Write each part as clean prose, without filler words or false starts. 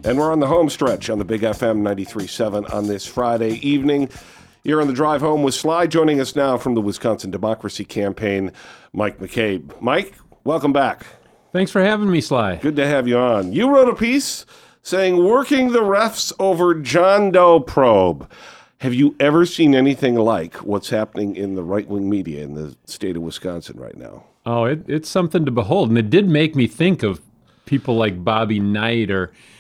And we're on the home stretch on the Big FM 93.7 on this Friday evening. You're on the drive home with Sly. Joining us now from the Wisconsin Democracy Campaign, Mike McCabe. Mike, welcome back. Thanks for having me, Sly. Good to have you on. You wrote a piece saying, working the refs over John Doe probe. Have you ever seen anything like what's happening in the right-wing media in the state of Wisconsin right now? Oh, it's something to behold. And it did make me think of people like Bobby Knight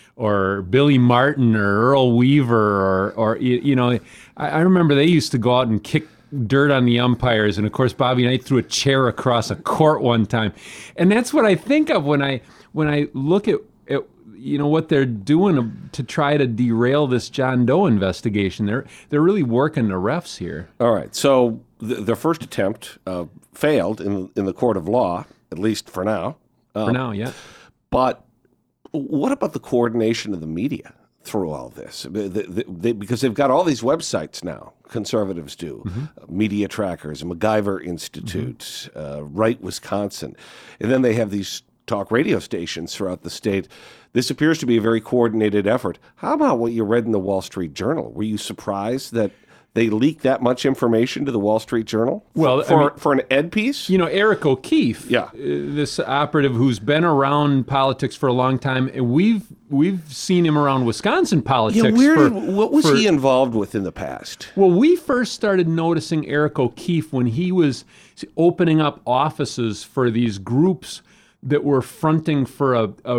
or Billy Martin or Earl Weaver or you know, I remember they used to go out and kick dirt on the umpires, and of course Bobby Knight threw a chair across a court one time. And that's what I think of when I look at you know what they're doing to try to derail this John Doe investigation. They're really working the refs here. All right. So their first attempt failed in the court of law, at least for now. For now, yeah. But what about the coordination of the media through all this? Because they've got all these websites now, conservatives do, Media Trackers, MacGyver Institute, Right Wisconsin, and then they have these talk radio stations throughout the state. This appears to be a very coordinated effort. How about what you read in the Wall Street Journal? Were you surprised that they leaked that much information to the Wall Street Journal? Well, for an ed piece? You know, Eric O'Keefe, this operative who's been around politics for a long time, and we've seen him around Wisconsin politics. Yeah, what was he involved with in the past? Well, we first started noticing Eric O'Keefe when he was opening up offices for these groups that were fronting for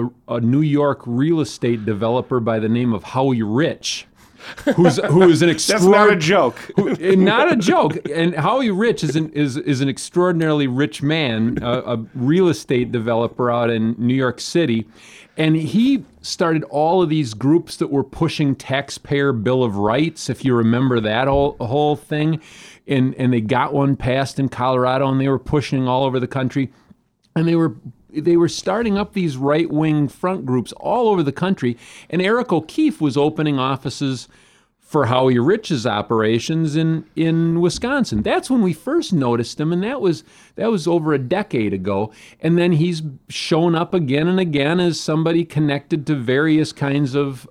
a New York real estate developer by the name of Howie Rich. Who is an That's not a joke. Not a joke. And Howie Rich is an extraordinarily rich man, a real estate developer out in New York City, and he started all of these groups that were pushing taxpayer Bill of Rights, if you remember that whole thing, and they got one passed in Colorado, and they were pushing all over the country, and they were starting up these right-wing front groups all over the country, and Eric O'Keefe was opening offices for Howie Rich's operations in Wisconsin. That's when we first noticed him, and that was over a decade ago. And then he's shown up again and again as somebody connected to various kinds of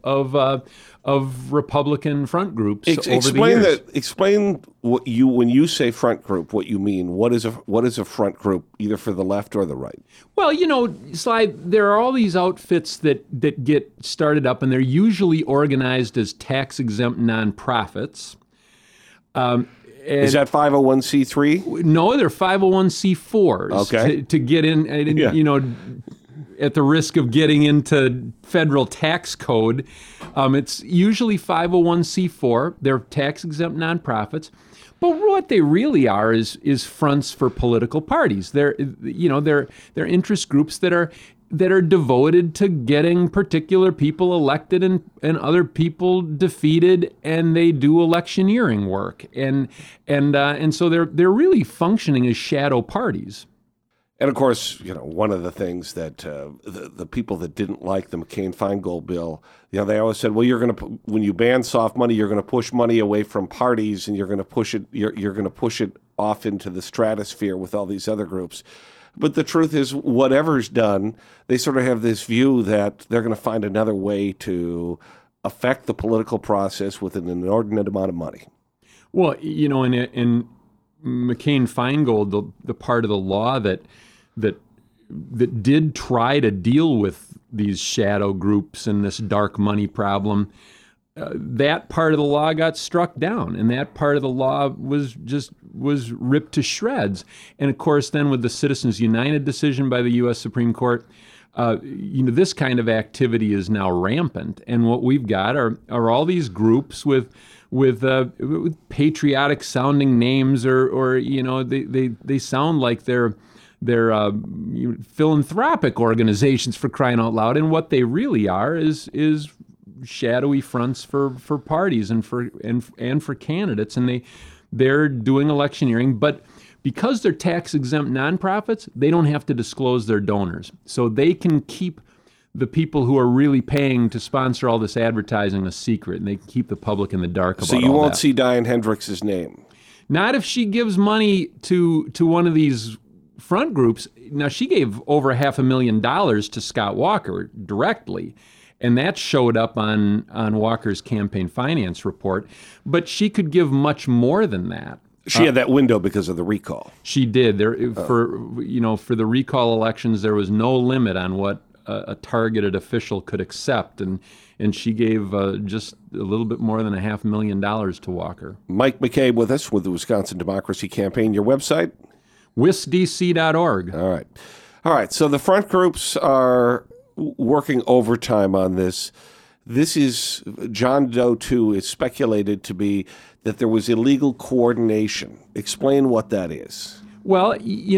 Republican front groups over the years. Explain when you say front group, what you mean. What is a front group, either for the left or the right? Well, you know, Sly, there are all these outfits that get started up, and they're usually organized as tax-exempt nonprofits. Is that 501c3? No, they're 501c4s. Okay. To get in, you know, at the risk of getting into federal tax code, it's usually 501c4. They're tax-exempt nonprofits. But what they really are is fronts for political parties. They're interest groups that are devoted to getting particular people elected and other people defeated, and they do electioneering work. And so they're really functioning as shadow parties. And of course, you know, one of the things that the people that didn't like the McCain-Feingold bill, you know, they always said, well, when you ban soft money, you're going to push money away from parties, and you're going to push it off into the stratosphere with all these other groups. But the truth is, whatever's done, they sort of have this view that they're going to find another way to affect the political process with an inordinate amount of money. Well, you know, in McCain-Feingold, the part of the law that did try to deal with these shadow groups and this dark money problem, that part of the law got struck down, and that part of the law was ripped to shreds. And of course, then with the Citizens United decision by the U.S. Supreme Court, you know, this kind of activity is now rampant. And what we've got are all these groups with patriotic sounding names, or you know, they sound like they're philanthropic organizations, for crying out loud. And what they really are is shadowy fronts for parties and for candidates, and they're doing electioneering. But because they're tax-exempt nonprofits, they don't have to disclose their donors, so they can keep the people who are really paying to sponsor all this advertising a secret, and they can keep the public in the dark about all that. So you won't see Diane Hendricks' name? Not if she gives money to one of these front groups. Now, she gave over $500,000 to Scott Walker directly, And that showed up on Walker's campaign finance report. But she could give much more than that. She had that window because of the recall. She did. For the recall elections, there was no limit on what a targeted official could accept, and she gave just a little bit more than $500,000 to Walker. Mike McCabe with us with the Wisconsin Democracy Campaign. Your website? WisDC.org. All right. So the front groups are working overtime on this. This is John Doe 2 is speculated to be that there was illegal coordination. Explain what that is. Well,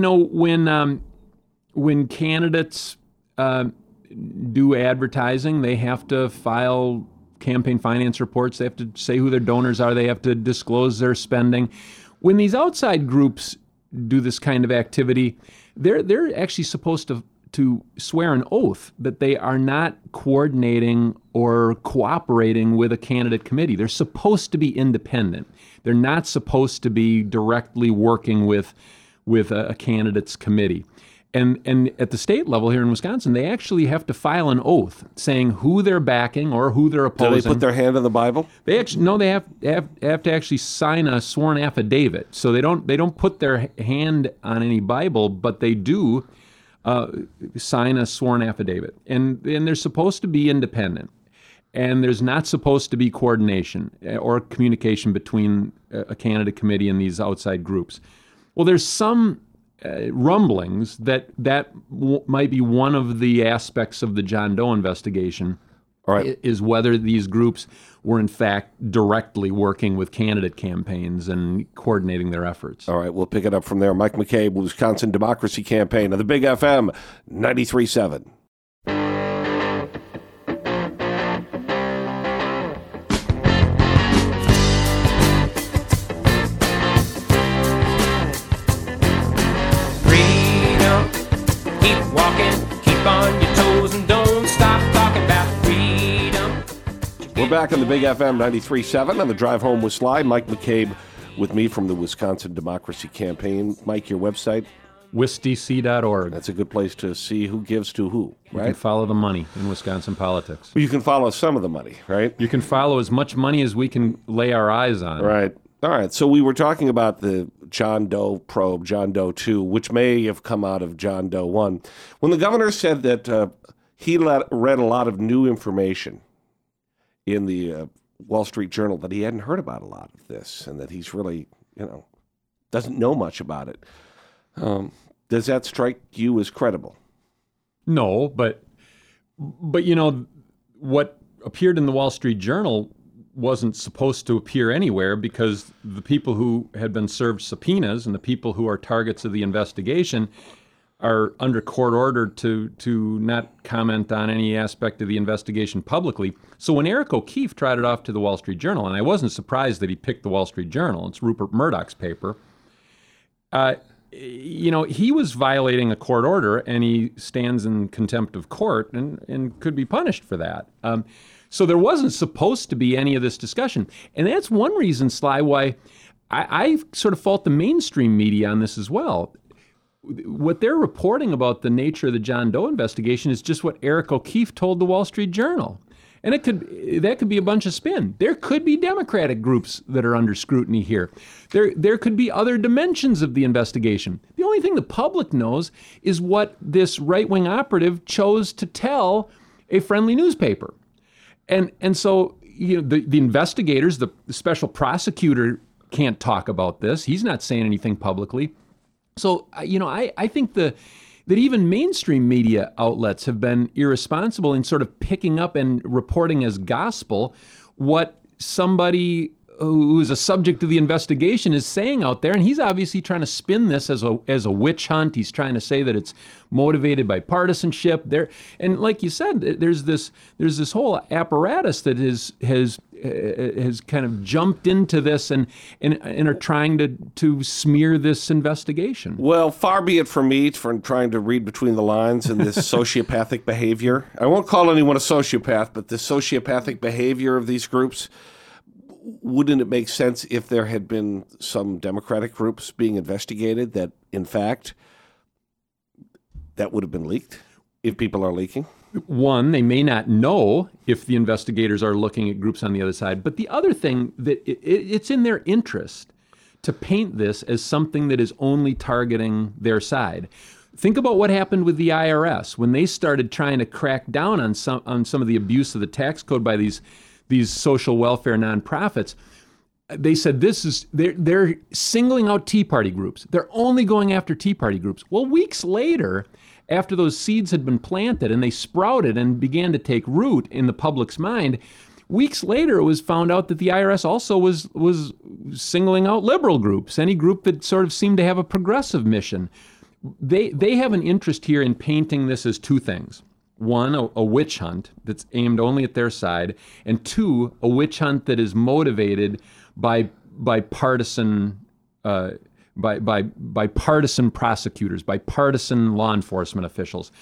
when candidates do advertising, they have to file campaign finance reports. They have to say who their donors are. They have to disclose their spending. When these outside groups do this kind of activity, they're actually supposed to swear an oath that they are not coordinating or cooperating with a candidate committee. They're supposed to be independent. They're not supposed to be directly working with a candidate's committee. And at the state level here in Wisconsin, they actually have to file an oath saying who they're backing or who they're opposing. Do they put their hand on the Bible? They have to actually sign a sworn affidavit. So they don't put their hand on any Bible, but they do sign a sworn affidavit. And they're supposed to be independent. And there's not supposed to be coordination or communication between a candidate committee and these outside groups. Well, there's some rumblings that might be one of the aspects of the John Doe investigation. All right. Is whether these groups were in fact directly working with candidate campaigns and coordinating their efforts. All right, we'll pick it up from there. Mike McCabe, Wisconsin Democracy Campaign of the Big FM 93.7. Back on the Big FM 93.7 on the Drive Home with Sly. Mike McCabe with me from the Wisconsin Democracy Campaign. Mike, your website? WisDC.org. That's a good place to see who gives to who, right? You can follow the money in Wisconsin politics. Well, you can follow some of the money, right? You can follow as much money as we can lay our eyes on. Right. All right. So we were talking about the John Doe probe, John Doe 2, which may have come out of John Doe 1. When the governor said that he read a lot of new information in the Wall Street Journal, that he hadn't heard about a lot of this and that he's really, doesn't know much about it. Does that strike you as credible? No, but what appeared in the Wall Street Journal wasn't supposed to appear anywhere because the people who had been served subpoenas and the people who are targets of the investigation are under court order to not comment on any aspect of the investigation publicly. So when Eric O'Keefe trotted off to the Wall Street Journal, and I wasn't surprised that he picked the Wall Street Journal, it's Rupert Murdoch's paper, he was violating a court order and he stands in contempt of court and could be punished for that. So there wasn't supposed to be any of this discussion. And that's one reason, Sly, why I sort of fault the mainstream media on this as well. What they're reporting about the nature of the John Doe investigation is just what Eric O'Keefe told the Wall Street Journal. And that could be a bunch of spin. There could be Democratic groups that are under scrutiny here. There could be other dimensions of the investigation. The only thing the public knows is what this right-wing operative chose to tell a friendly newspaper. And so the investigators, the special prosecutor can't talk about this. He's not saying anything publicly. So, I think that even mainstream media outlets have been irresponsible in sort of picking up and reporting as gospel what somebody who is a subject of the investigation is saying out there. And he's obviously trying to spin this as a witch hunt. He's trying to say that it's motivated by partisanship. And like you said, there's this whole apparatus that has kind of jumped into this and are trying to smear this investigation. Well, far be it from me from trying to read between the lines in this sociopathic behavior. I won't call anyone a sociopath, but the sociopathic behavior of these groups. Wouldn't it make sense if there had been some Democratic groups being investigated that, in fact, that would have been leaked if people are leaking? One, they may not know if the investigators are looking at groups on the other side. But the other thing, that it's in their interest to paint this as something that is only targeting their side. Think about what happened with the IRS when they started trying to crack down on some of the abuse of the tax code by these social welfare nonprofits. They said they're singling out Tea Party groups. They're only going after Tea Party groups. Well, weeks later, after those seeds had been planted and they sprouted and began to take root in the public's mind, weeks later it was found out that the IRS also was singling out liberal groups, any group that sort of seemed to have a progressive mission. They have an interest here in painting this as two things. One, a witch hunt that's aimed only at their side, and two, a witch hunt that is motivated by partisan by partisan prosecutors, by partisan law enforcement officials.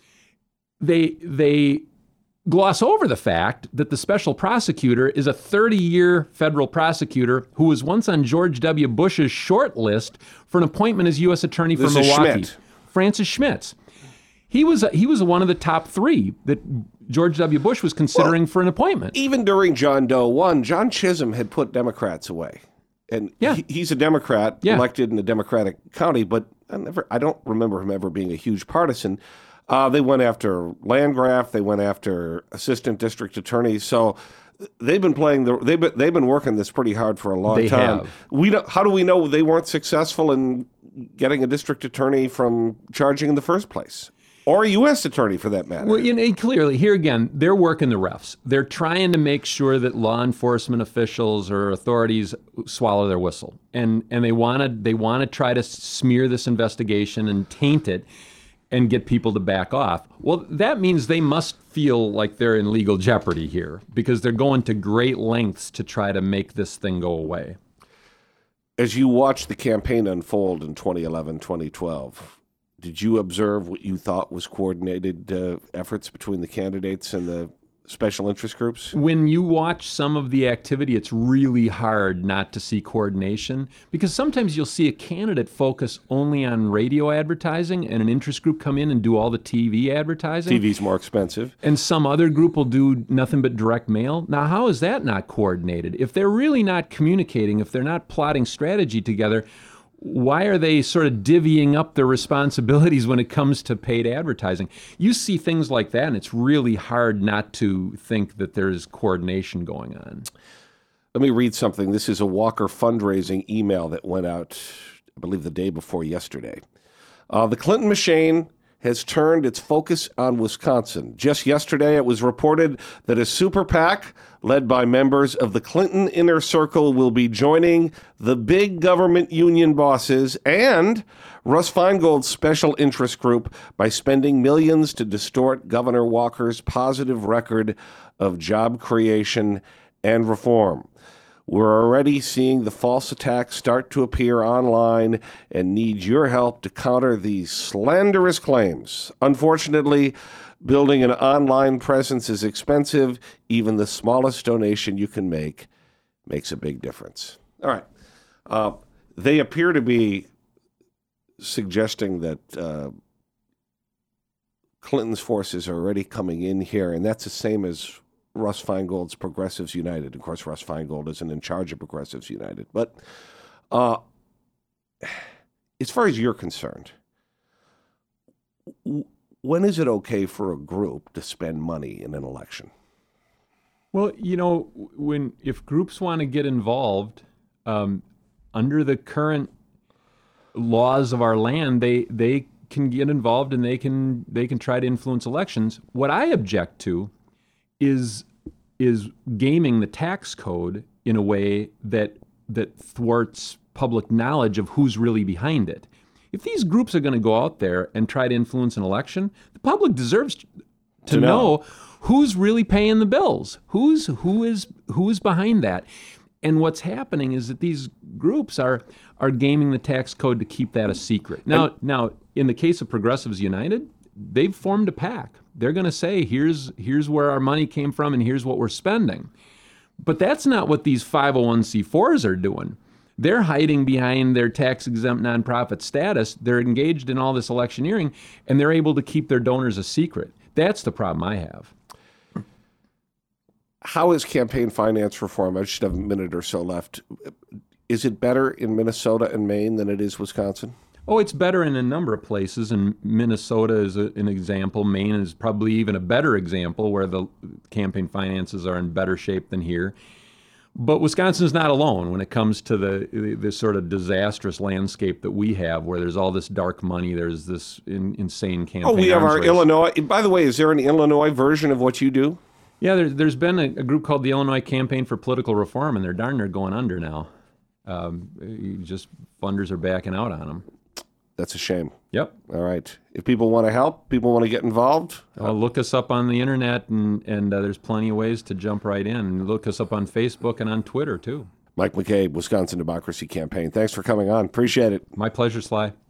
They gloss over the fact that the special prosecutor is a 30-year federal prosecutor who was once on George W. Bush's short list for an appointment as U.S. Attorney for Milwaukee. Schmidt. Francis Schmitz. He was one of the top three that George W. Bush was considering for an appointment. Even during John Doe 1, John Chisholm had put Democrats away. And he's a Democrat, elected in a Democratic county, but I don't remember him ever being a huge partisan. They went after Landgraf, they went after assistant district attorneys. So they've been they've been working this pretty hard for a long time. How do we know they weren't successful in getting a district attorney from charging in the first place? Or a U.S. attorney, for that matter. Well, clearly, here again, they're working the refs. They're trying to make sure that law enforcement officials or authorities swallow their whistle, and they want to try to smear this investigation and taint it, and get people to back off. Well, that means they must feel like they're in legal jeopardy here because they're going to great lengths to try to make this thing go away. As you watch the campaign unfold in 2011, 2012. Did you observe what you thought was coordinated efforts between the candidates and the special interest groups? When you watch some of the activity, it's really hard not to see coordination because sometimes you'll see a candidate focus only on radio advertising and an interest group come in and do all the TV advertising. TV's more expensive. And some other group will do nothing but direct mail. Now, how is that not coordinated? If they're really not communicating, if they're not plotting strategy together, why are they sort of divvying up their responsibilities when it comes to paid advertising? You see things like that, and it's really hard not to think that there's coordination going on. Let me read something. This is a Walker fundraising email that went out, I believe, the day before yesterday. The Clinton machine has turned its focus on Wisconsin. Just yesterday, it was reported that a super PAC led by members of the Clinton Inner Circle will be joining the big government union bosses and Russ Feingold's special interest group by spending millions to distort Governor Walker's positive record of job creation and reform. We're already seeing the false attacks start to appear online and need your help to counter these slanderous claims. Unfortunately, building an online presence is expensive. Even the smallest donation you can make makes a big difference. All right. They appear to be suggesting that Clinton's forces are already coming in here, and that's the same as Russ Feingold's Progressives United. Of course, Russ Feingold isn't in charge of Progressives United. But as far as you're concerned, when is it okay for a group to spend money in an election? Well, if groups want to get involved, under the current laws of our land, they can get involved and they can try to influence elections. What I object to is gaming the tax code in a way that thwarts public knowledge of who's really behind it. If these groups are going to go out there and try to influence an election, the public deserves to know who's really paying the bills, who is behind that. And what's happening is that these groups are gaming the tax code to keep that a secret. Now, in the case of Progressives United, they've formed a PAC. They're going to say, here's where our money came from and here's what we're spending. But that's not what these 501c4s are doing. They're hiding behind their tax-exempt nonprofit status. They're engaged in all this electioneering, and they're able to keep their donors a secret. That's the problem I have. How is campaign finance reform? I just have a minute or so left. Is it better in Minnesota and Maine than it is Wisconsin? Oh, it's better in a number of places, and Minnesota is an example. Maine is probably even a better example where the campaign finances are in better shape than here. But Wisconsin's not alone when it comes to the sort of disastrous landscape that we have, where there's all this dark money, there's this insane campaign. Oh, we have our race. Illinois. By the way, is there an Illinois version of what you do? Yeah, there's been a group called the Illinois Campaign for Political Reform, and they're darn near going under now. Just funders are backing out on them. That's a shame. Yep. All right. If people want to help, people want to get involved. Look us up on the internet, and there's plenty of ways to jump right in. Look us up on Facebook and on Twitter, too. Mike McCabe, Wisconsin Democracy Campaign. Thanks for coming on. Appreciate it. My pleasure, Sly.